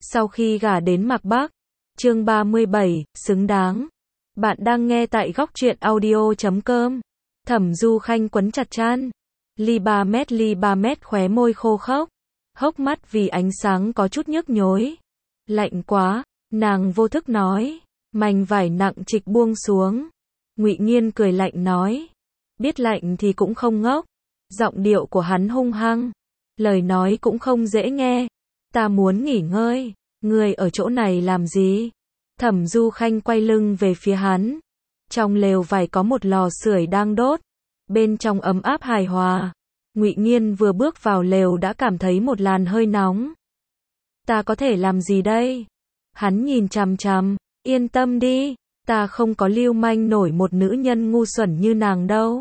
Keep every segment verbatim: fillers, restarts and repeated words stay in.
Sau khi gả đến Mạc Bắc. Chương ba mươi bảy, xứng đáng. Bạn đang nghe tại góc truyện audio chấm com. Thẩm Du Khanh quấn chặt chăn. Ly ba mét ly ba mét khóe môi khô khốc. Hốc mắt vì ánh sáng có chút nhức nhối. Lạnh quá, nàng vô thức nói. Mảnh vải nặng trịch buông xuống. Ngụy Nghiên cười lạnh nói. Biết lạnh thì cũng không ngốc. Giọng điệu của hắn hung hăng. Lời nói cũng không dễ nghe. Ta muốn nghỉ ngơi. Ngươi ở chỗ này làm gì? Thẩm Du Khanh quay lưng về phía hắn. Trong lều vải có một lò sưởi đang đốt. Bên trong ấm áp hài hòa. Ngụy Nghiên vừa bước vào lều đã cảm thấy một làn hơi nóng. Ta có thể làm gì đây? Hắn nhìn chằm chằm. Yên tâm đi. Ta không có lưu manh nổi một nữ nhân ngu xuẩn như nàng đâu.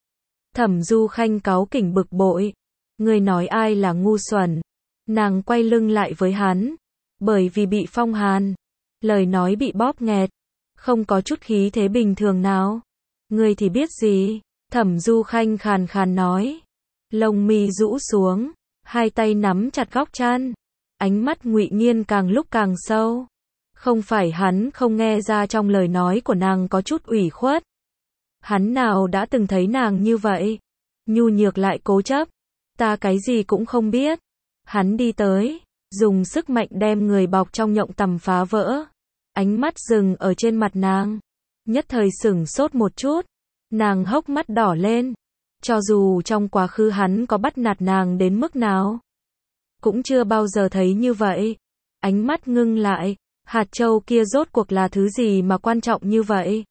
Thẩm Du Khanh cáu kỉnh bực bội. Ngươi nói ai là ngu xuẩn? Nàng quay lưng lại với hắn. Bởi vì bị phong hàn. Lời nói bị bóp nghẹt. Không có chút khí thế bình thường nào. Ngươi thì biết gì? Thẩm Du Khanh khàn khàn nói. Lông mi rũ xuống. Hai tay nắm chặt góc chăn. Ánh mắt Ngụy Nghiên càng lúc càng sâu. Không phải hắn không nghe ra trong lời nói của nàng có chút ủy khuất. Hắn nào đã từng thấy nàng như vậy. Nhu nhược lại cố chấp. Ta cái gì cũng không biết. Hắn đi tới. Dùng sức mạnh đem người bọc trong nhộng tằm phá vỡ. Ánh mắt dừng ở trên mặt nàng. Nhất thời sửng sốt một chút. Nàng hốc mắt đỏ lên. Cho dù trong quá khứ hắn có bắt nạt nàng đến mức nào. Cũng chưa bao giờ thấy như vậy. Ánh mắt ngưng lại. Hạt châu kia rốt cuộc là thứ gì mà quan trọng như vậy?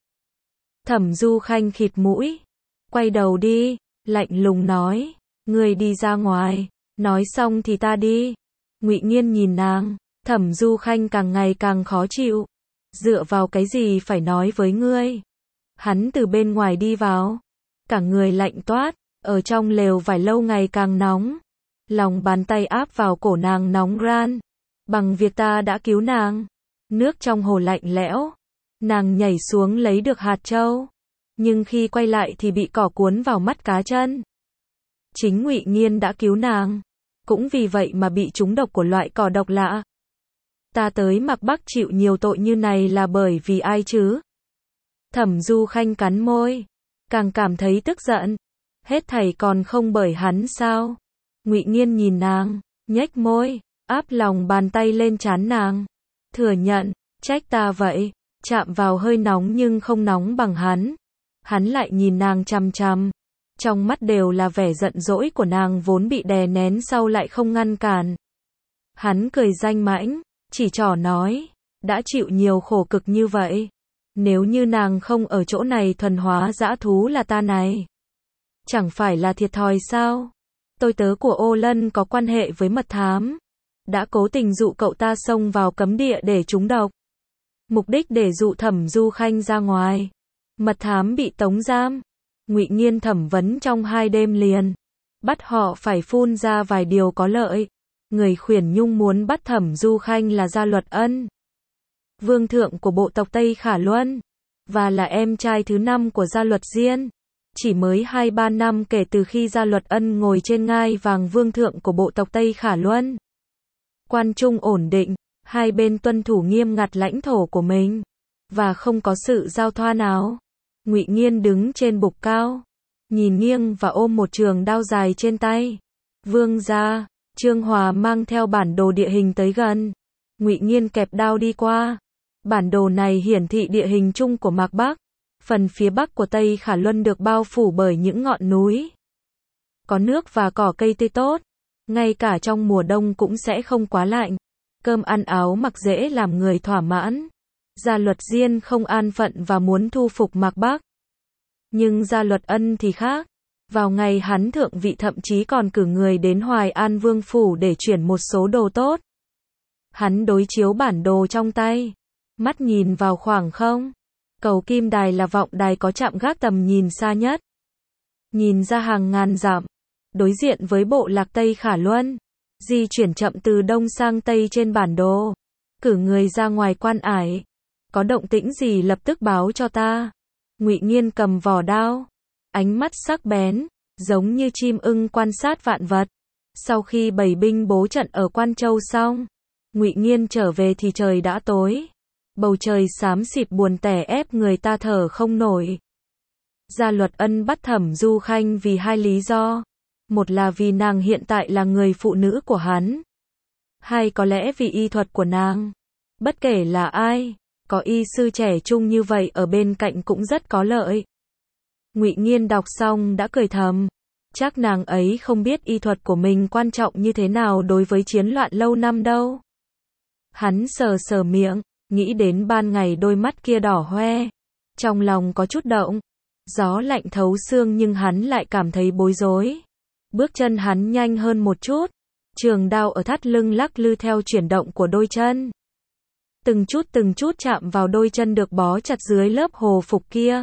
Thẩm Du Khanh khịt mũi. Quay đầu đi. Lạnh lùng nói. Ngươi đi ra ngoài. Nói xong thì ta đi. Ngụy Nghiên nhìn nàng. Thẩm Du Khanh càng ngày càng khó chịu. Dựa vào cái gì phải nói với ngươi? Hắn từ bên ngoài đi vào. Cả người lạnh toát. Ở trong lều vải lâu ngày càng nóng. Lòng bàn tay áp vào cổ nàng nóng ran. Bằng việc ta đã cứu nàng. Nước trong hồ lạnh lẽo. Nàng nhảy xuống lấy được hạt châu. Nhưng khi quay lại thì bị cỏ cuốn vào mắt cá chân. Chính Ngụy Nghiên đã cứu nàng. Cũng vì vậy mà bị trúng độc của loại cỏ độc lạ. Ta tới Mạc Bắc chịu nhiều tội như này là bởi vì ai chứ? Thẩm Du Khanh cắn môi. Càng cảm thấy tức giận. Hết thảy còn không bởi hắn sao? Ngụy Nghiên nhìn nàng. Nhếch môi. Áp lòng bàn tay lên trán nàng. Thừa nhận. Trách ta vậy. Chạm vào hơi nóng nhưng không nóng bằng hắn. Hắn lại nhìn nàng chằm chằm. Trong mắt đều là vẻ giận dỗi của nàng vốn bị đè nén sau lại không ngăn cản. Hắn cười danh mãnh, chỉ trỏ nói, đã chịu nhiều khổ cực như vậy. Nếu như nàng không ở chỗ này thuần hóa dã thú là ta này. Chẳng phải là thiệt thòi sao? Tôi tớ của Ô Lân có quan hệ với mật thám. Đã cố tình dụ cậu ta xông vào cấm địa để trúng độc. Mục đích để dụ Thẩm Du Khanh ra ngoài. Mật thám bị tống giam. Ngụy Nghiên thẩm vấn trong hai đêm liền. Bắt họ phải phun ra vài điều có lợi. Người khuyển nhung muốn bắt Thẩm Du Khanh là Gia Luật Ân. Vương thượng của bộ tộc Tây Khả Luân. Và là em trai thứ năm của Gia Luật Diên. Chỉ mới hai ba năm kể từ khi Gia Luật Ân ngồi trên ngai vàng vương thượng của bộ tộc Tây Khả Luân. Quan trung ổn định. Hai bên tuân thủ nghiêm ngặt lãnh thổ của mình. Và không có sự giao thoa nào. Ngụy Nghiên đứng trên bục cao, nhìn nghiêng và ôm một trường đao dài trên tay. Vương gia, Trương Hòa mang theo bản đồ địa hình tới gần. Ngụy Nghiên kẹp đao đi qua. Bản đồ này hiển thị địa hình chung của Mạc Bắc. Phần phía bắc của Tây Khả Luân được bao phủ bởi những ngọn núi. Có nước và cỏ cây tươi tốt. Ngay cả trong mùa đông cũng sẽ không quá lạnh. Cơm ăn áo mặc dễ làm người thỏa mãn. Gia Luật Diên không an phận và muốn thu phục Mạc Bắc. Nhưng Gia Luật Ân thì khác. Vào ngày hắn thượng vị thậm chí còn cử người đến Hoài An Vương Phủ để chuyển một số đồ tốt. Hắn đối chiếu bản đồ trong tay. Mắt nhìn vào khoảng không. Cầu Kim Đài là vọng đài có trạm gác tầm nhìn xa nhất. Nhìn ra hàng ngàn dặm. Đối diện với bộ lạc Tây Khả Luân. Di chuyển chậm từ đông sang tây trên bản đồ. Cử người ra ngoài quan ải. Có động tĩnh gì lập tức báo cho ta. Ngụy Nghiên cầm vỏ đao. Ánh mắt sắc bén. Giống như chim ưng quan sát vạn vật. Sau khi bày binh bố trận ở Quan Châu xong. Ngụy Nghiên trở về thì trời đã tối. Bầu trời xám xịt buồn tẻ ép người ta thở không nổi. Gia Luật Ân bắt Thẩm Du Khanh vì hai lý do. Một là vì nàng hiện tại là người phụ nữ của hắn. Hai có lẽ vì y thuật của nàng. Bất kể là ai, có y sư trẻ trung như vậy ở bên cạnh cũng rất có lợi. Ngụy Nghiên đọc xong đã cười thầm. Chắc nàng ấy không biết y thuật của mình quan trọng như thế nào đối với chiến loạn lâu năm đâu. Hắn sờ sờ miệng, nghĩ đến ban ngày đôi mắt kia đỏ hoe. Trong lòng có chút động. Gió lạnh thấu xương nhưng hắn lại cảm thấy bối rối. Bước chân hắn nhanh hơn một chút. Trường đao ở thắt lưng lắc lư theo chuyển động của đôi chân. Từng chút từng chút chạm vào đôi chân được bó chặt dưới lớp hồ phục kia.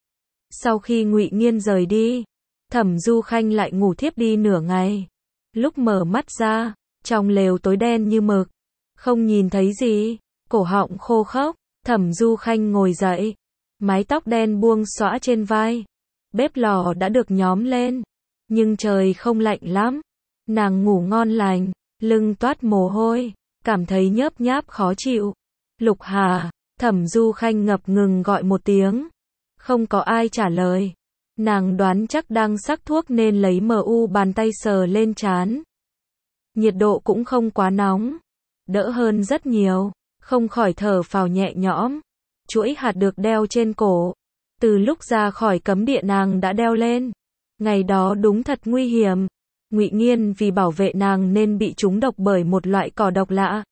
Sau khi Ngụy Nghiên rời đi, Thẩm Du Khanh lại ngủ thiếp đi nửa ngày. Lúc mở mắt ra, trong lều tối đen như mực. Không nhìn thấy gì, cổ họng khô khốc. Thẩm Du Khanh ngồi dậy. Mái tóc đen buông xõa trên vai. Bếp lò đã được nhóm lên. Nhưng trời không lạnh lắm. Nàng ngủ ngon lành, lưng toát mồ hôi, cảm thấy nhớp nháp khó chịu. Lục Hà, Thẩm Du Khanh ngập ngừng gọi một tiếng. Không có ai trả lời. Nàng đoán chắc đang sắc thuốc nên lấy mờ u bàn tay sờ lên trán. Nhiệt độ cũng không quá nóng. Đỡ hơn rất nhiều. Không khỏi thở phào nhẹ nhõm. Chuỗi hạt được đeo trên cổ. Từ lúc ra khỏi cấm địa nàng đã đeo lên. Ngày đó đúng thật nguy hiểm. Ngụy Nghiên vì bảo vệ nàng nên bị trúng độc bởi một loại cỏ độc lạ.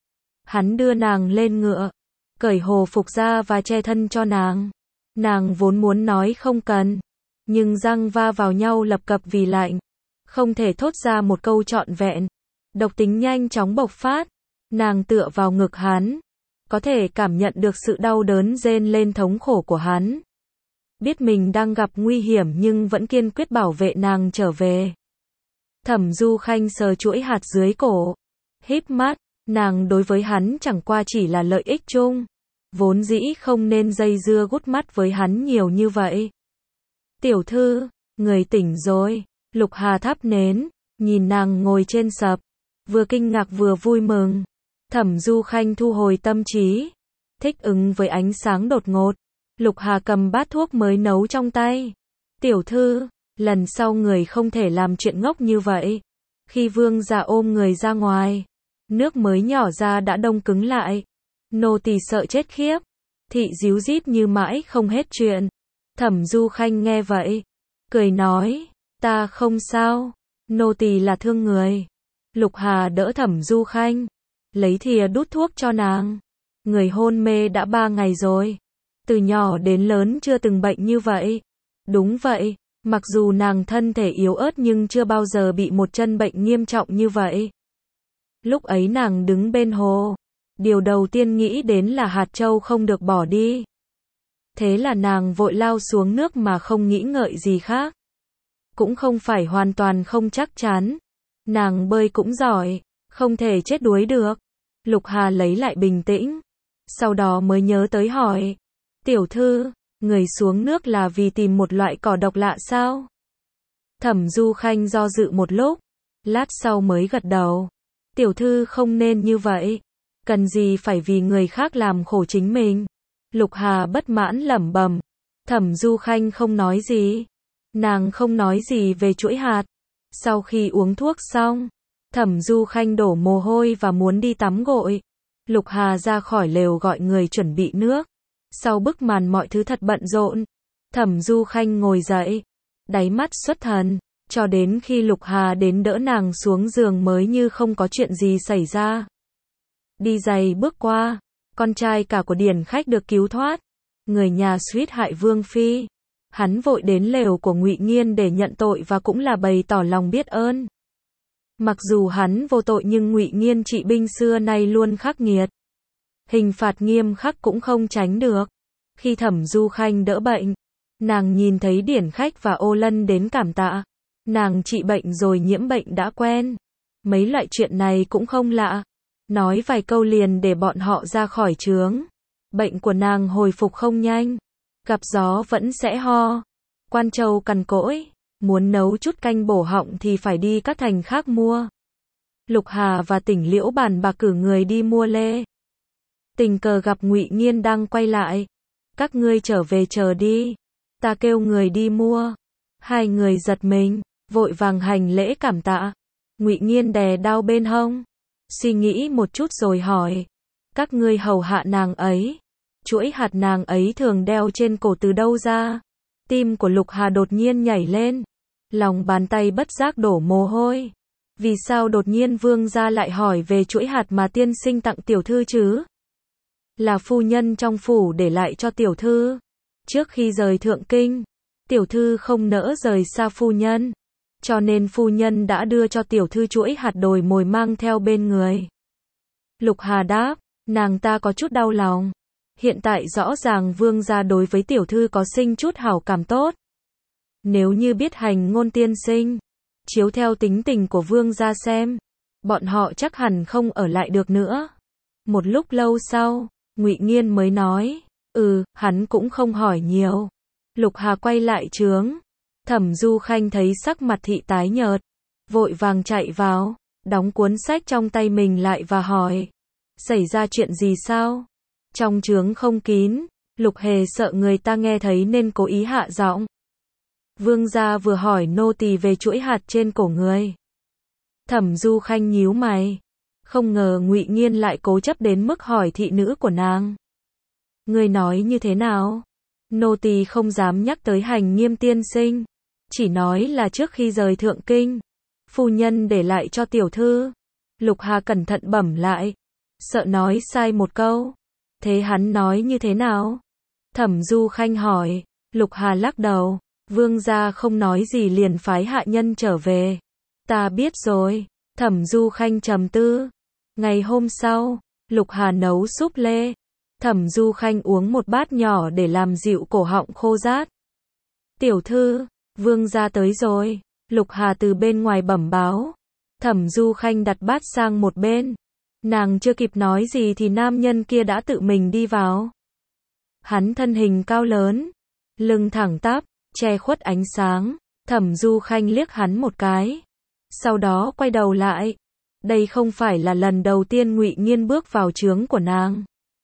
Hắn đưa nàng lên ngựa, cởi hồ phục ra và che thân cho nàng. Nàng vốn muốn nói không cần, nhưng răng va vào nhau lập cập vì lạnh, không thể thốt ra một câu trọn vẹn. Độc tính nhanh chóng bộc phát, nàng tựa vào ngực hắn, có thể cảm nhận được sự đau đớn rên lên thống khổ của hắn. Biết mình đang gặp nguy hiểm nhưng vẫn kiên quyết bảo vệ nàng trở về. Thẩm Du Khanh sờ chuỗi hạt dưới cổ, híp mắt, nàng đối với hắn chẳng qua chỉ là lợi ích chung. Vốn dĩ không nên dây dưa gút mắt với hắn nhiều như vậy. Tiểu thư, người tỉnh rồi. Lục Hà thắp nến, nhìn nàng ngồi trên sập, vừa kinh ngạc vừa vui mừng. Thẩm Du Khanh thu hồi tâm trí, thích ứng với ánh sáng đột ngột. Lục Hà cầm bát thuốc mới nấu trong tay. Tiểu thư, lần sau người không thể làm chuyện ngốc như vậy. Khi vương gia ôm người ra ngoài, nước mới nhỏ ra đã đông cứng lại. Nô tỳ sợ chết khiếp. Thị díu dít như mãi không hết chuyện. Thẩm Du Khanh nghe vậy, cười nói, ta không sao, nô tỳ là thương người. Lục Hà đỡ Thẩm Du Khanh, lấy thìa đút thuốc cho nàng. Người hôn mê đã ba ngày rồi. Từ nhỏ đến lớn chưa từng bệnh như vậy. Đúng vậy, mặc dù nàng thân thể yếu ớt nhưng chưa bao giờ bị một chân bệnh nghiêm trọng như vậy. Lúc ấy nàng đứng bên hồ, điều đầu tiên nghĩ đến là hạt châu không được bỏ đi. Thế là nàng vội lao xuống nước mà không nghĩ ngợi gì khác. Cũng không phải hoàn toàn không chắc chắn. Nàng bơi cũng giỏi, không thể chết đuối được. Lục Hà lấy lại bình tĩnh, sau đó mới nhớ tới hỏi. Tiểu thư, người xuống nước là vì tìm một loại cỏ độc lạ sao? Thẩm Du Khanh do dự một lúc, lát sau mới gật đầu. Tiểu thư không nên như vậy. Cần gì phải vì người khác làm khổ chính mình? Lục Hà bất mãn lẩm bẩm. Thẩm Du Khanh không nói gì. Nàng không nói gì về chuỗi hạt. Sau khi uống thuốc xong, Thẩm Du Khanh đổ mồ hôi và muốn đi tắm gội. Lục Hà ra khỏi lều gọi người chuẩn bị nước. Sau bức màn mọi thứ thật bận rộn, Thẩm Du Khanh ngồi dậy, đáy mắt xuất thần, cho đến khi Lục Hà đến đỡ nàng xuống giường mới như không có chuyện gì xảy ra. Đi giày bước qua, con trai cả của điển khách được cứu thoát, người nhà suýt hại vương phi. Hắn vội đến lều của Ngụy Nghiên để nhận tội và cũng là bày tỏ lòng biết ơn. Mặc dù hắn vô tội nhưng Ngụy Nghiên trị binh xưa nay luôn khắc nghiệt. Hình phạt nghiêm khắc cũng không tránh được. Khi Thẩm Du Khanh đỡ bệnh, nàng nhìn thấy điển khách và Ô Lân đến cảm tạ. Nàng trị bệnh rồi nhiễm bệnh đã quen. Mấy loại chuyện này cũng không lạ. Nói vài câu liền để bọn họ ra khỏi trướng. Bệnh của nàng hồi phục không nhanh. Gặp gió vẫn sẽ ho. Quan Châu cằn cỗi. Muốn nấu chút canh bổ họng thì phải đi các thành khác mua. Lục Hà và Tỉnh Liễu bàn bạc cử người đi mua lê. Tình cờ gặp Ngụy Nghiên đang quay lại. Các ngươi trở về chờ đi. Ta kêu người đi mua. Hai người giật mình, vội vàng hành lễ cảm tạ. Ngụy Nghiên đè đao bên hông. Suy nghĩ một chút rồi hỏi. Các ngươi hầu hạ nàng ấy. Chuỗi hạt nàng ấy thường đeo trên cổ từ đâu ra? Tim của Lục Hà đột nhiên nhảy lên. Lòng bàn tay bất giác đổ mồ hôi. Vì sao đột nhiên vương gia lại hỏi về chuỗi hạt mà tiên sinh tặng tiểu thư chứ? Là phu nhân trong phủ để lại cho tiểu thư. Trước khi rời thượng kinh, tiểu thư không nỡ rời xa phu nhân. Cho nên phu nhân đã đưa cho tiểu thư chuỗi hạt đồi mồi mang theo bên người. Lục Hà đáp, nàng ta có chút đau lòng. Hiện tại rõ ràng vương gia đối với tiểu thư có sinh chút hảo cảm tốt. Nếu như biết hành ngôn tiên sinh, chiếu theo tính tình của vương gia xem, bọn họ chắc hẳn không ở lại được nữa. Một lúc lâu sau, Ngụy Nghiên mới nói, ừ, hắn cũng không hỏi nhiều. Lục Hà quay lại trướng. Thẩm Du Khanh thấy sắc mặt thị tái nhợt, vội vàng chạy vào, đóng cuốn sách trong tay mình lại và hỏi, xảy ra chuyện gì sao? Trong trướng không kín, Lục Hề sợ người ta nghe thấy nên cố ý hạ giọng. Vương gia vừa hỏi nô tỳ về chuỗi hạt trên cổ người. Thẩm Du Khanh nhíu mày, không ngờ Ngụy Nghiên lại cố chấp đến mức hỏi thị nữ của nàng. Ngươi nói như thế nào? Nô tỳ không dám nhắc tới hành nghiêm tiên sinh, chỉ nói là trước khi rời thượng kinh, phu nhân để lại cho tiểu thư. Lục Hà cẩn thận bẩm lại, sợ nói sai một câu. Thế hắn nói như thế nào? Thẩm Du Khanh hỏi. Lục Hà lắc đầu, vương gia không nói gì liền phái hạ nhân trở về. Ta biết rồi. Thẩm Du Khanh trầm tư. Ngày hôm sau, Lục Hà nấu súp lê. Thẩm Du Khanh uống một bát nhỏ để làm dịu cổ họng khô rát. Tiểu thư, vương gia tới rồi. Lục Hà từ bên ngoài bẩm báo. Thẩm Du Khanh đặt bát sang một bên. Nàng chưa kịp nói gì thì nam nhân kia đã tự mình đi vào. Hắn thân hình cao lớn, lưng thẳng tắp, che khuất ánh sáng. Thẩm Du Khanh liếc hắn một cái, sau đó quay đầu lại. Đây không phải là lần đầu tiên Ngụy Nghiên bước vào trướng của nàng.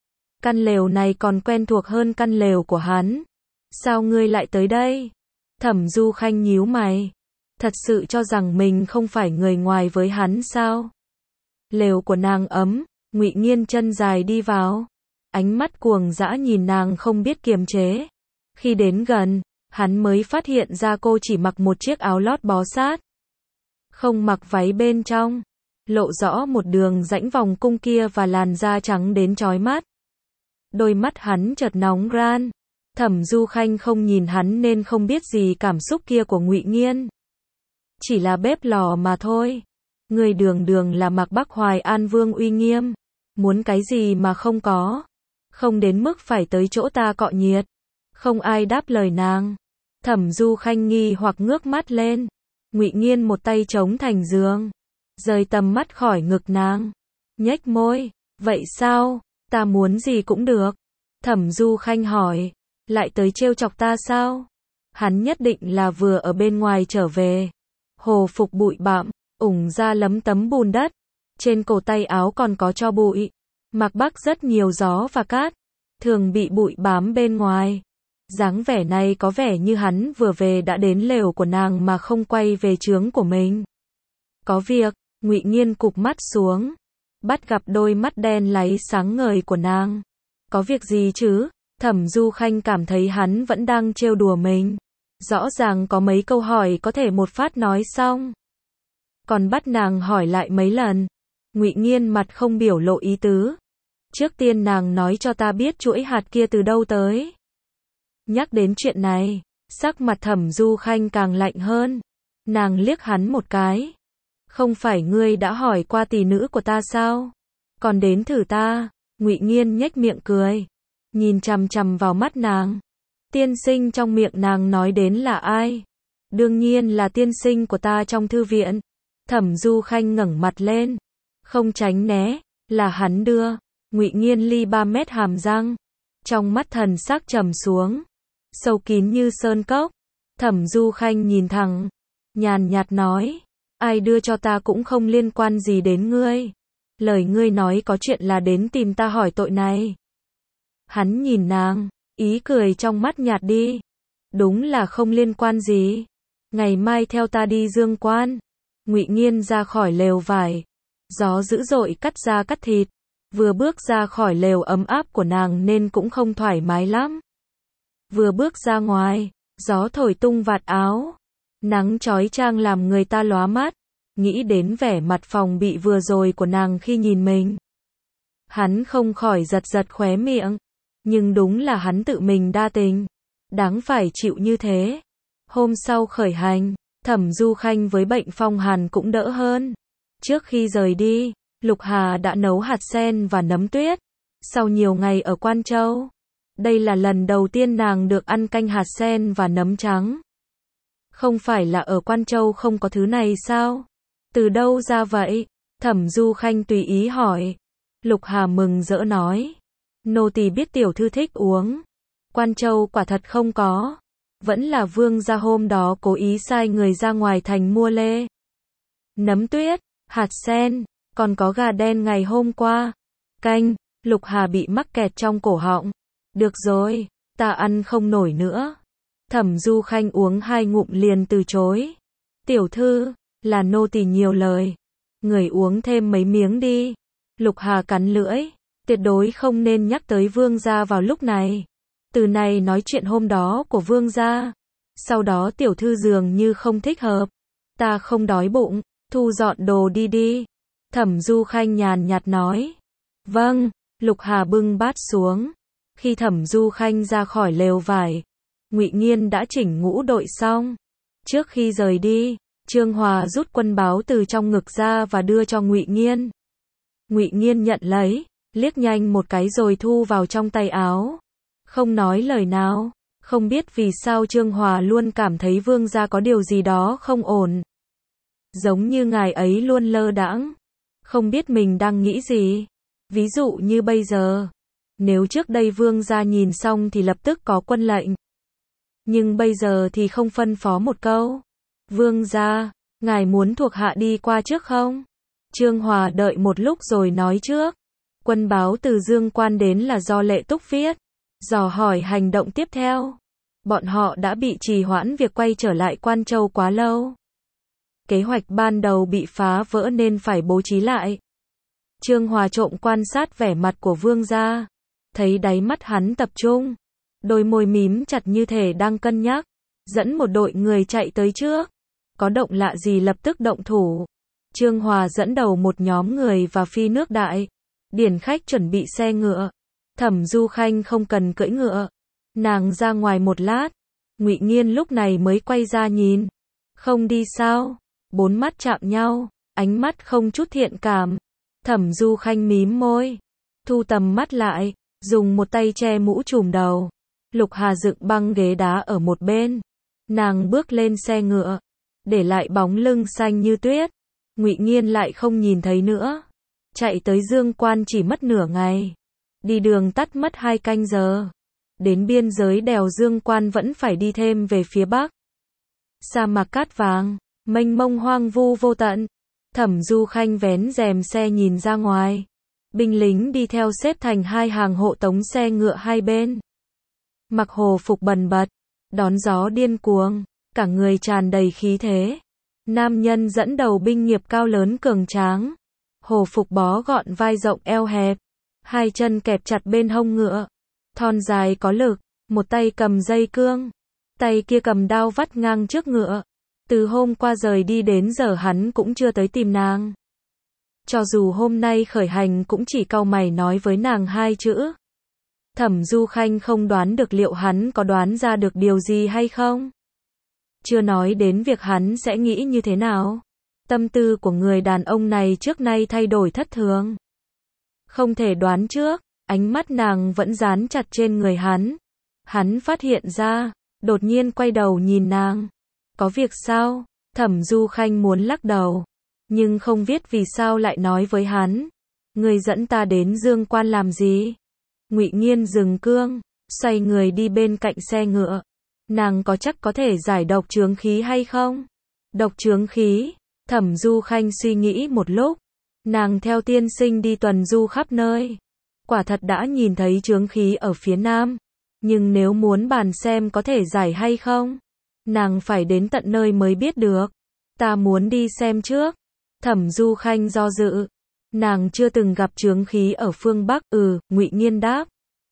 Căn lều này còn quen thuộc hơn căn lều của hắn. Sao ngươi lại tới đây? Thẩm Du Khanh nhíu mày. Thật sự cho rằng mình không phải người ngoài với hắn sao? Lều của nàng ấm, Ngụy Nghiên chân dài đi vào. Ánh mắt cuồng dã nhìn nàng không biết kiềm chế. Khi đến gần, hắn mới phát hiện ra cô chỉ mặc một chiếc áo lót bó sát. Không mặc váy bên trong. Lộ rõ một đường rãnh vòng cung kia và làn da trắng đến chói mắt. Đôi mắt hắn chợt nóng ran. Thẩm Du Khanh không nhìn hắn nên không biết gì cảm xúc kia của Ngụy Nghiên. Chỉ là bếp lò mà thôi. Người đường đường là Mạc Bắc Hoài An Vương uy nghiêm. Muốn cái gì mà không có. Không đến mức phải tới chỗ ta cọ nhiệt. Không ai đáp lời nàng. Thẩm Du Khanh nghi hoặc ngước mắt lên. Ngụy Nghiên một tay chống thành giường, rời tầm mắt khỏi ngực nàng. Nhếch môi. Vậy sao? Ta muốn gì cũng được. Thẩm Du Khanh hỏi. Lại tới trêu chọc ta sao? Hắn nhất định là vừa ở bên ngoài trở về. Hồ phục bụi bặm, ủng ra lấm tấm bùn đất. Trên cổ tay áo còn có tro bụi. Mạc Bắc rất nhiều gió và cát, thường bị bụi bám bên ngoài. Dáng vẻ này có vẻ như hắn vừa về đã đến lều của nàng mà không quay về trướng của mình. Có việc. Ngụy Nghiên cụp mắt xuống, bắt gặp đôi mắt đen láy sáng ngời của nàng. Có việc gì chứ? Thẩm Du Khanh cảm thấy hắn vẫn đang trêu đùa mình. Rõ ràng có mấy câu hỏi có thể một phát nói xong. Còn bắt nàng hỏi lại mấy lần. Ngụy Nghiên mặt không biểu lộ ý tứ. Trước tiên nàng nói cho ta biết chuỗi hạt kia từ đâu tới. Nhắc đến chuyện này, sắc mặt Thẩm Du Khanh càng lạnh hơn. Nàng liếc hắn một cái. Không phải ngươi đã hỏi qua tỷ nữ của ta sao? Còn đến thử ta. Ngụy Nghiên nhếch miệng cười, nhìn chằm chằm vào mắt nàng. Tiên sinh trong miệng nàng nói đến là ai? Đương nhiên là tiên sinh của ta trong thư viện. Thẩm Du Khanh ngẩng mặt lên, không tránh né, là hắn đưa. Ngụy Nghiên li ba mét hàm răng, trong mắt thần sắc trầm xuống, sâu kín như sơn cốc. Thẩm Du Khanh nhìn thẳng, nhàn nhạt nói, ai đưa cho ta cũng không liên quan gì đến ngươi. Lời ngươi nói có chuyện là đến tìm ta hỏi tội này. Hắn nhìn nàng, ý cười trong mắt nhạt đi. Đúng là không liên quan gì. Ngày mai theo ta đi Dương Quan. Ngụy Nghiên ra khỏi lều vải. Gió dữ dội cắt da cắt thịt. Vừa bước ra khỏi lều ấm áp của nàng nên cũng không thoải mái lắm. Vừa bước ra ngoài, gió thổi tung vạt áo. Nắng chói chang làm người ta lóa mắt. Nghĩ đến vẻ mặt phòng bị vừa rồi của nàng khi nhìn mình. Hắn không khỏi giật giật khóe miệng. Nhưng đúng là hắn tự mình đa tình. Đáng phải chịu như thế. Hôm sau khởi hành, Thẩm Du Khanh với bệnh phong hàn cũng đỡ hơn. Trước khi rời đi, Lục Hà đã nấu hạt sen và nấm tuyết. Sau nhiều ngày ở Quan Châu, đây là lần đầu tiên nàng được ăn canh hạt sen và nấm trắng. Không phải là ở Quan Châu không có thứ này sao? Từ đâu ra vậy? Thẩm Du Khanh tùy ý hỏi. Lục Hà mừng rỡ nói. Nô tỳ biết tiểu thư thích uống. Quan Châu quả thật không có. Vẫn là vương gia hôm đó cố ý sai người ra ngoài thành mua lê. Nấm tuyết, hạt sen, còn có gà đen ngày hôm qua. Canh, Lục Hà bị mắc kẹt trong cổ họng. Được rồi, ta ăn không nổi nữa. Thẩm Du Khanh uống hai ngụm liền từ chối. Tiểu thư, là nô tỳ nhiều lời. Người uống thêm mấy miếng đi. Lục Hà cắn lưỡi. Tuyệt đối không nên nhắc tới vương gia vào lúc này. Từ này nói chuyện hôm đó của vương gia. Sau đó tiểu thư dường như không thích hợp. Ta không đói bụng, thu dọn đồ đi đi. Thẩm Du Khanh nhàn nhạt nói. Vâng, Lục Hà bưng bát xuống. Khi Thẩm Du Khanh ra khỏi lều vải, Ngụy Nghiên đã chỉnh ngũ đội xong. Trước khi rời đi, Trương Hòa rút quân báo từ trong ngực ra và đưa cho Ngụy Nghiên. Ngụy Nghiên nhận lấy, liếc nhanh một cái rồi thu vào trong tay áo. Không nói lời nào, không biết vì sao Trương Hòa luôn cảm thấy vương gia có điều gì đó không ổn. Giống như ngài ấy luôn lơ đãng, không biết mình đang nghĩ gì. Ví dụ như bây giờ, nếu trước đây vương gia nhìn xong thì lập tức có quân lệnh. Nhưng bây giờ thì không phân phó một câu. Vương gia, ngài muốn thuộc hạ đi qua trước không? Trương Hòa đợi một lúc rồi nói trước. Quân báo từ Dương Quan đến là do Lệ Túc viết. Dò hỏi hành động tiếp theo. Bọn họ đã bị trì hoãn việc quay trở lại Quan Châu quá lâu. Kế hoạch ban đầu bị phá vỡ nên phải bố trí lại. Trương Hòa trộm quan sát vẻ mặt của vương gia. Thấy đáy mắt hắn tập trung. Đôi môi mím chặt như thể đang cân nhắc. Dẫn một đội người chạy tới trước. Có động lạ gì lập tức động thủ. Trương Hòa dẫn đầu một nhóm người và phi nước đại. Điển khách chuẩn bị xe ngựa. Thẩm Du Khanh không cần cưỡi ngựa. Nàng ra ngoài một lát. Ngụy Nghiên lúc này mới quay ra nhìn. Không đi sao? Bốn mắt chạm nhau. Ánh mắt không chút thiện cảm. Thẩm Du Khanh mím môi. Thu tầm mắt lại. Dùng một tay che mũ trùm đầu. Lục Hà dựng băng ghế đá ở một bên. Nàng bước lên xe ngựa. Để lại bóng lưng xanh như tuyết. Ngụy Nghiên lại không nhìn thấy nữa. Chạy tới Dương Quan chỉ mất nửa ngày. Đi đường tắt mất hai canh giờ. Đến biên giới đèo Dương Quan vẫn phải đi thêm về phía bắc. Sa mạc cát vàng, mênh mông hoang vu vô tận. Thẩm Du Khanh vén rèm xe nhìn ra ngoài. Binh lính đi theo xếp thành hai hàng hộ tống xe ngựa hai bên. Mặc hồ phục bần bật, đón gió điên cuồng, cả người tràn đầy khí thế. Nam nhân dẫn đầu binh nghiệp cao lớn cường tráng. Hồ phục bó gọn vai rộng eo hẹp. Hai chân kẹp chặt bên hông ngựa. Thon dài có lực, một tay cầm dây cương. Tay kia cầm đao vắt ngang trước ngựa. Từ hôm qua rời đi đến giờ hắn cũng chưa tới tìm nàng. Cho dù hôm nay khởi hành cũng chỉ cau mày nói với nàng hai chữ. Thẩm Du Khanh không đoán được liệu hắn có đoán ra được điều gì hay không. Chưa nói đến việc hắn sẽ nghĩ như thế nào. Tâm tư của người đàn ông này trước nay thay đổi thất thường. Không thể đoán trước, ánh mắt nàng vẫn dán chặt trên người hắn. Hắn phát hiện ra, đột nhiên quay đầu nhìn nàng. Có việc sao? Thẩm Du Khanh muốn lắc đầu, nhưng không biết vì sao lại nói với hắn. Người dẫn ta đến Dương Quan làm gì? Ngụy Nghiên dừng cương, xoay người đi bên cạnh xe ngựa. Nàng có chắc có thể giải độc chướng khí hay không? Độc chướng khí? Thẩm Du Khanh suy nghĩ một lúc, nàng theo tiên sinh đi tuần du khắp nơi, quả thật đã nhìn thấy chướng khí ở phía nam, nhưng nếu muốn bàn xem có thể giải hay không, nàng phải đến tận nơi mới biết được. Ta muốn đi xem trước. Thẩm Du Khanh do dự, nàng chưa từng gặp chướng khí ở phương Bắc. Ừ, Ngụy Nghiên đáp.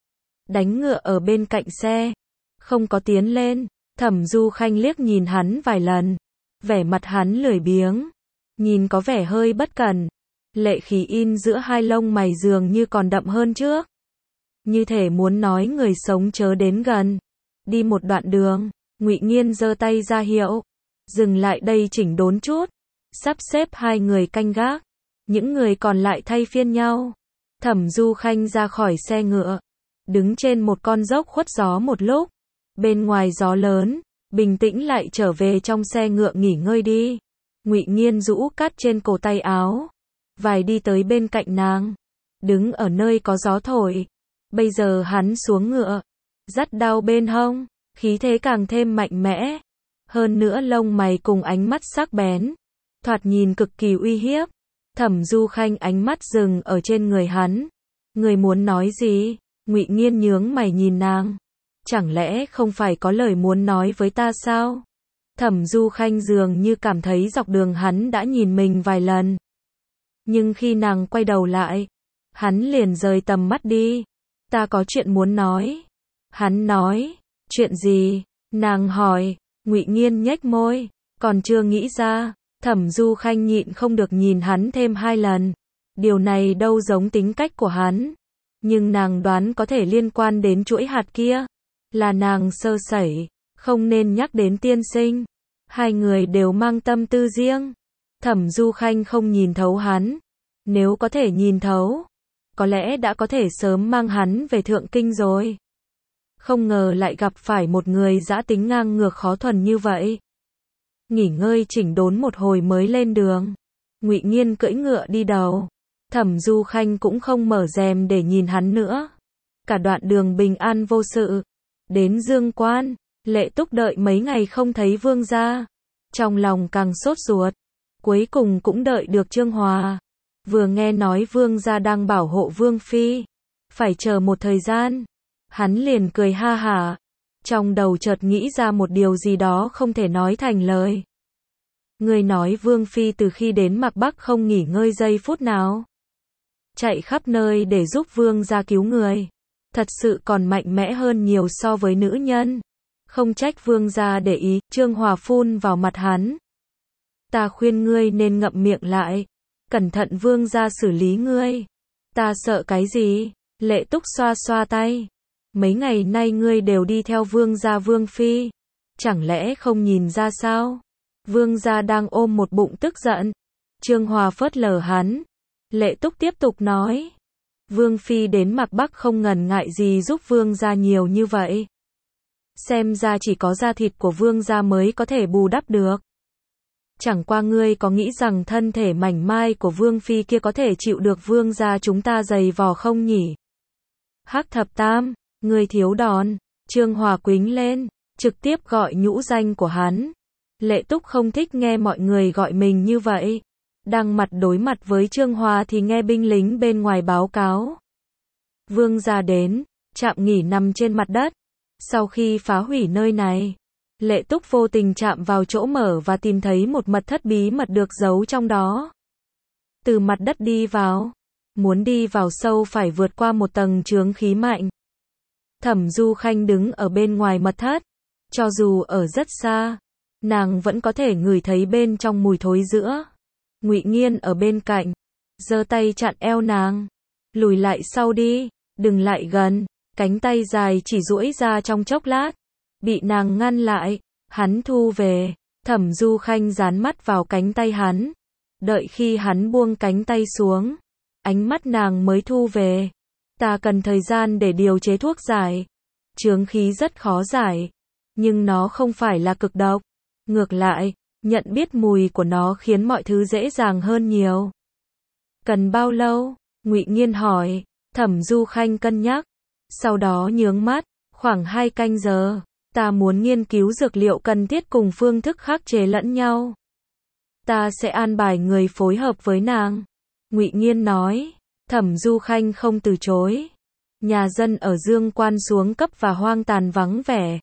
Đánh ngựa ở bên cạnh xe, không có tiến lên. Thẩm Du Khanh liếc nhìn hắn vài lần, vẻ mặt hắn lười biếng, nhìn có vẻ hơi bất cẩn, lệ khí in giữa hai lông mày dường như còn đậm hơn trước, như thể muốn nói người sống chớ đến gần. Đi một đoạn đường, Ngụy Nghiên giơ tay ra hiệu, dừng lại đây chỉnh đốn chút, sắp xếp hai người canh gác, những người còn lại thay phiên nhau. Thẩm Du Khanh ra khỏi xe ngựa, đứng trên một con dốc khuất gió một lúc, bên ngoài gió lớn, bình tĩnh lại trở về trong xe ngựa nghỉ ngơi đi. Ngụy Nghiên rũ cắt trên cổ tay áo, vài đi tới bên cạnh nàng, đứng ở nơi có gió thổi. Bây giờ hắn xuống ngựa, dắt đao bên hông, khí thế càng thêm mạnh mẽ, hơn nữa lông mày cùng ánh mắt sắc bén, thoạt nhìn cực kỳ uy hiếp. Thẩm Du Khanh ánh mắt dừng ở trên người hắn. Người muốn nói gì? Ngụy Nghiên nhướng mày nhìn nàng. Chẳng lẽ không phải có lời muốn nói với ta sao? Thẩm Du Khanh dường như cảm thấy dọc đường hắn đã nhìn mình vài lần. Nhưng khi nàng quay đầu lại, hắn liền rời tầm mắt đi. Ta có chuyện muốn nói. Hắn nói. Chuyện gì? Nàng hỏi. Ngụy Nghiên nhếch môi. Còn chưa nghĩ ra. Thẩm Du Khanh nhịn không được nhìn hắn thêm hai lần. Điều này đâu giống tính cách của hắn. Nhưng nàng đoán có thể liên quan đến chuỗi hạt kia. Là nàng sơ sẩy, không nên nhắc đến tiên sinh. Hai người đều mang tâm tư riêng. Thẩm Du Khanh không nhìn thấu hắn. Nếu có thể nhìn thấu, có lẽ đã có thể sớm mang hắn về Thượng Kinh rồi. Không ngờ lại gặp phải một người dã tính ngang ngược khó thuần như vậy. Nghỉ ngơi chỉnh đốn một hồi mới lên đường. Ngụy Nghiên cưỡi ngựa đi đầu. Thẩm Du Khanh cũng không mở rèm để nhìn hắn nữa. Cả đoạn đường bình an vô sự. Đến Dương Quan, Lệ Túc đợi mấy ngày không thấy vương gia, trong lòng càng sốt ruột. Cuối cùng cũng đợi được Trương Hòa. Vừa nghe nói vương gia đang bảo hộ vương phi, phải chờ một thời gian, hắn liền cười ha hả. Trong đầu chợt nghĩ ra một điều gì đó không thể nói thành lời. Người nói vương phi từ khi đến Mạc Bắc không nghỉ ngơi giây phút nào, chạy khắp nơi để giúp vương gia cứu người, thật sự còn mạnh mẽ hơn nhiều so với nữ nhân. Không trách vương gia để ý. Trương Hòa phun vào mặt hắn. Ta khuyên ngươi nên ngậm miệng lại, cẩn thận vương gia xử lý ngươi. Ta sợ cái gì? Lệ Túc xoa xoa tay. Mấy ngày nay ngươi đều đi theo vương gia vương phi, chẳng lẽ không nhìn ra sao? Vương gia đang ôm một bụng tức giận. Trương Hòa phớt lờ hắn. Lệ Túc tiếp tục nói. Vương phi đến Mạc Bắc không ngần ngại gì giúp vương gia nhiều như vậy. Xem ra chỉ có da thịt của vương gia mới có thể bù đắp được. Chẳng qua ngươi có nghĩ rằng thân thể mảnh mai của vương phi kia có thể chịu được vương gia chúng ta giày vò không nhỉ? Hắc Thập Tam, ngươi thiếu đòn. Trương Hòa quính lên, trực tiếp gọi nhũ danh của hắn. Lệ Túc không thích nghe mọi người gọi mình như vậy. Đang mặt đối mặt với Trương Hòa thì nghe binh lính bên ngoài báo cáo. Vương gia đến, chạm nghỉ nằm trên mặt đất. Sau khi phá hủy nơi này, Lệ Túc vô tình chạm vào chỗ mở và tìm thấy một mật thất bí mật được giấu trong đó. Từ mặt đất đi vào, muốn đi vào sâu phải vượt qua một tầng chướng khí mạnh. Thẩm Du Khanh đứng ở bên ngoài mật thất, cho dù ở rất xa, nàng vẫn có thể ngửi thấy bên trong mùi thối giữa. Ngụy Nghiên ở bên cạnh, giơ tay chặn eo nàng. Lùi lại sau đi, đừng lại gần. Cánh tay dài chỉ duỗi ra trong chốc lát, bị nàng ngăn lại. Hắn thu về. Thẩm Du Khanh dán mắt vào cánh tay hắn. Đợi khi hắn buông cánh tay xuống, ánh mắt nàng mới thu về. Ta cần thời gian để điều chế thuốc giải. Chướng khí rất khó giải, nhưng nó không phải là cực độc. Ngược lại, nhận biết mùi của nó khiến mọi thứ dễ dàng hơn nhiều. Cần bao lâu? Ngụy Nghiên hỏi. Thẩm Du Khanh cân nhắc, sau đó nhướng mắt. Khoảng hai canh giờ. Ta muốn nghiên cứu dược liệu cần thiết cùng phương thức khắc chế lẫn nhau. Ta sẽ an bài người phối hợp với nàng. Ngụy Nghiên nói. Thẩm Du Khanh không từ chối. Nhà dân ở Dương Quan xuống cấp và hoang tàn vắng vẻ.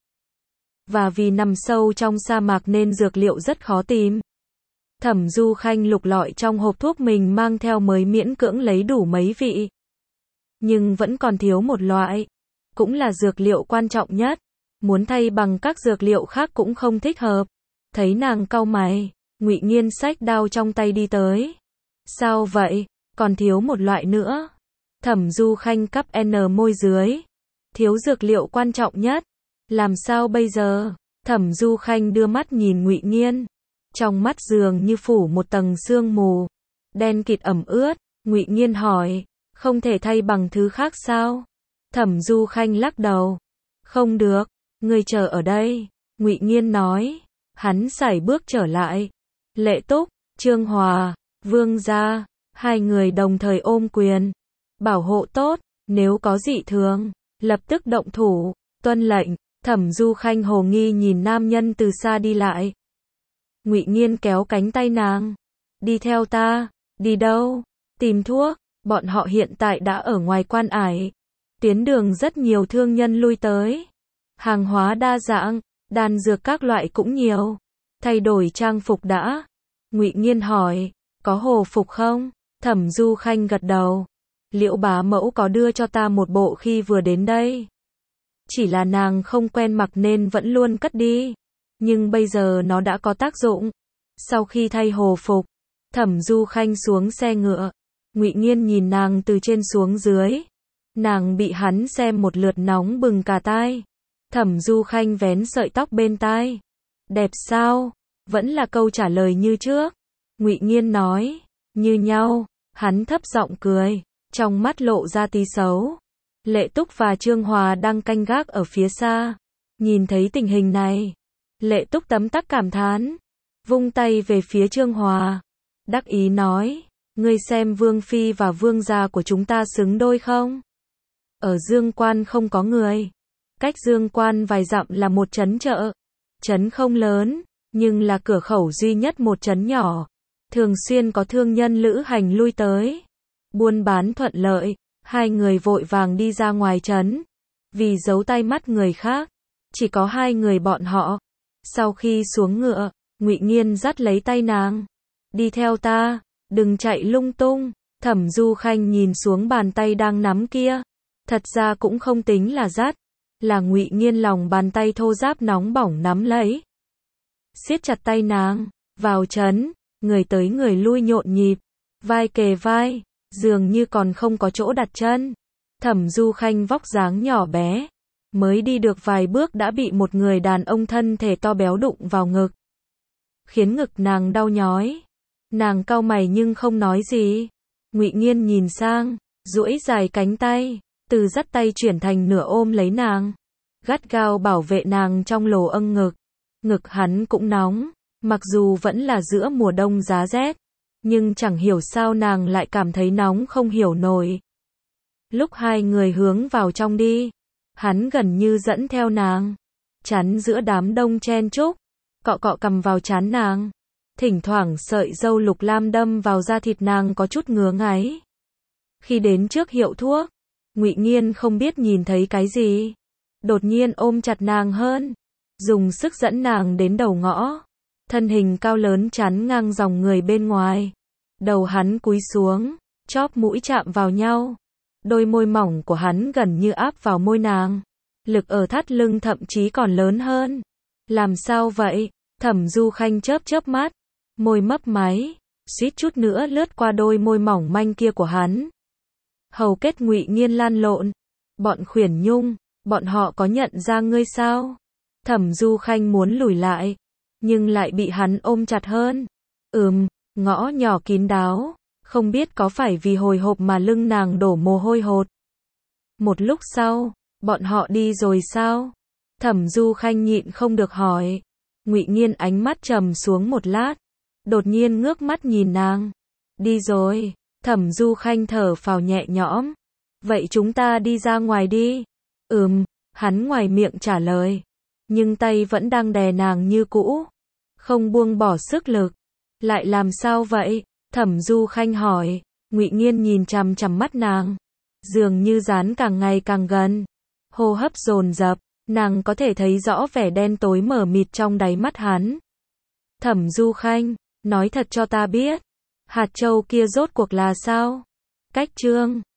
Và vì nằm sâu trong sa mạc nên dược liệu rất khó tìm. Thẩm Du Khanh lục lọi trong hộp thuốc mình mang theo mới miễn cưỡng lấy đủ mấy vị. Nhưng vẫn còn thiếu một loại. Cũng là dược liệu quan trọng nhất. Muốn thay bằng các dược liệu khác cũng không thích hợp. Thấy nàng cau mày, Ngụy Nghiên xách đao trong tay đi tới. Sao vậy? Còn thiếu một loại nữa. Thẩm Du Khanh cắp N môi dưới. Thiếu dược liệu quan trọng nhất. Làm sao bây giờ? Thẩm Du Khanh đưa mắt nhìn Ngụy Nghiên. Trong mắt dường như phủ một tầng sương mù. Đen kịt ẩm ướt. Ngụy Nghiên hỏi. Không thể thay bằng thứ khác sao? Thẩm Du Khanh lắc đầu. Không được. Ngươi chờ ở đây. Ngụy Nghiên nói. Hắn sải bước trở lại. Lệ Túc, Trương Hòa, Vương gia. Hai người đồng thời ôm quyền. Bảo hộ tốt. Nếu có dị thường, lập tức động thủ. Tuân lệnh. Thẩm Du Khanh hồ nghi nhìn nam nhân từ xa đi lại. Ngụy Nghiên kéo cánh tay nàng. Đi theo ta. Đi đâu? Tìm thuốc. Bọn họ hiện tại đã ở ngoài Quan Ải. Tuyến đường rất nhiều thương nhân lui tới. Hàng hóa đa dạng, đan dược các loại cũng nhiều. Thay đổi trang phục đã. Ngụy Nghiên hỏi, có hồ phục không? Thẩm Du Khanh gật đầu. Liễu bá mẫu có đưa cho ta một bộ khi vừa đến đây. Chỉ là nàng không quen mặc nên vẫn luôn cất đi. Nhưng bây giờ nó đã có tác dụng. Sau khi thay hồ phục, Thẩm Du Khanh xuống xe ngựa. Ngụy Nghiên nhìn nàng từ trên xuống dưới. Nàng bị hắn xem một lượt nóng bừng cả tai. Thẩm Du Khanh vén sợi tóc bên tai. Đẹp sao? Vẫn là câu trả lời như trước. Ngụy Nghiên nói. Như nhau. Hắn thấp giọng cười. Trong mắt lộ ra tí xấu. Lệ Túc và Trương Hòa đang canh gác ở phía xa. Nhìn thấy tình hình này. Lệ Túc tấm tắc cảm thán. Vung tay về phía Trương Hòa. Đắc ý nói. Ngươi xem Vương Phi và Vương gia của chúng ta xứng đôi không? Ở Dương Quan không có người. Cách Dương Quan vài dặm là một trấn chợ. Trấn không lớn, nhưng là cửa khẩu duy nhất một trấn nhỏ. Thường xuyên có thương nhân lữ hành lui tới. Buôn bán thuận lợi, hai người vội vàng đi ra ngoài trấn. Vì giấu tay mắt người khác, chỉ có hai người bọn họ. Sau khi xuống ngựa, Ngụy Nghiên dắt lấy tay nàng. Đi theo ta, đừng chạy lung tung. Thẩm Du Khanh nhìn xuống bàn tay đang nắm kia. Thật ra cũng không tính là dắt. Là Ngụy Nghiên lòng bàn tay thô ráp nóng bỏng nắm lấy. Siết chặt tay nàng. Vào trấn, người tới người lui nhộn nhịp. Vai kề vai, dường như còn không có chỗ đặt chân. Thẩm Du Khanh vóc dáng nhỏ bé. Mới đi được vài bước đã bị một người đàn ông thân thể to béo đụng vào ngực. Khiến ngực nàng đau nhói. Nàng cau mày nhưng không nói gì. Ngụy Nghiên nhìn sang, duỗi dài cánh tay. Từ dắt tay chuyển thành nửa ôm lấy nàng. Gắt gao bảo vệ nàng trong lồ âng ngực. Ngực hắn cũng nóng. Mặc dù vẫn là giữa mùa đông giá rét. Nhưng chẳng hiểu sao nàng lại cảm thấy nóng không hiểu nổi. Lúc hai người hướng vào trong đi. Hắn gần như dẫn theo nàng. Chắn giữa đám đông chen chúc. Cọ cọ cầm vào trán nàng. Thỉnh thoảng sợi râu lục lam đâm vào da thịt nàng có chút ngứa ngáy. Khi đến trước hiệu thuốc. Ngụy Nghiên không biết nhìn thấy cái gì. Đột nhiên ôm chặt nàng hơn. Dùng sức dẫn nàng đến đầu ngõ. Thân hình cao lớn chắn ngang dòng người bên ngoài. Đầu hắn cúi xuống. Chóp mũi chạm vào nhau. Đôi môi mỏng của hắn gần như áp vào môi nàng. Lực ở thắt lưng thậm chí còn lớn hơn. Làm sao vậy? Thẩm Du Khanh chớp chớp mắt. Môi mấp máy. Suýt chút nữa lướt qua đôi môi mỏng manh kia của hắn. Hầu kết Ngụy Nghiên lan lộn. Bọn Khuyển Nhung, bọn họ có nhận ra ngươi sao? Thẩm Du Khanh muốn lùi lại, nhưng lại bị hắn ôm chặt hơn. Ừm, ngõ nhỏ kín đáo, không biết có phải vì hồi hộp mà lưng nàng đổ mồ hôi hột. Một lúc sau, bọn họ đi rồi sao? Thẩm Du Khanh nhịn không được hỏi. Ngụy Nghiên ánh mắt trầm xuống một lát, đột nhiên ngước mắt nhìn nàng. Đi rồi. Thẩm Du Khanh thở phào nhẹ nhõm. Vậy chúng ta đi ra ngoài đi. Ừm, hắn ngoài miệng trả lời. Nhưng tay vẫn đang đè nàng như cũ. Không buông bỏ sức lực. Lại làm sao vậy? Thẩm Du Khanh hỏi. Ngụy Nghiên nhìn chằm chằm mắt nàng, dường như dán càng ngày càng gần. Hô hấp dồn dập, nàng có thể thấy rõ vẻ đen tối mờ mịt trong đáy mắt hắn. Thẩm Du Khanh, nói thật cho ta biết, hạt châu kia rốt cuộc là sao? Cách Trương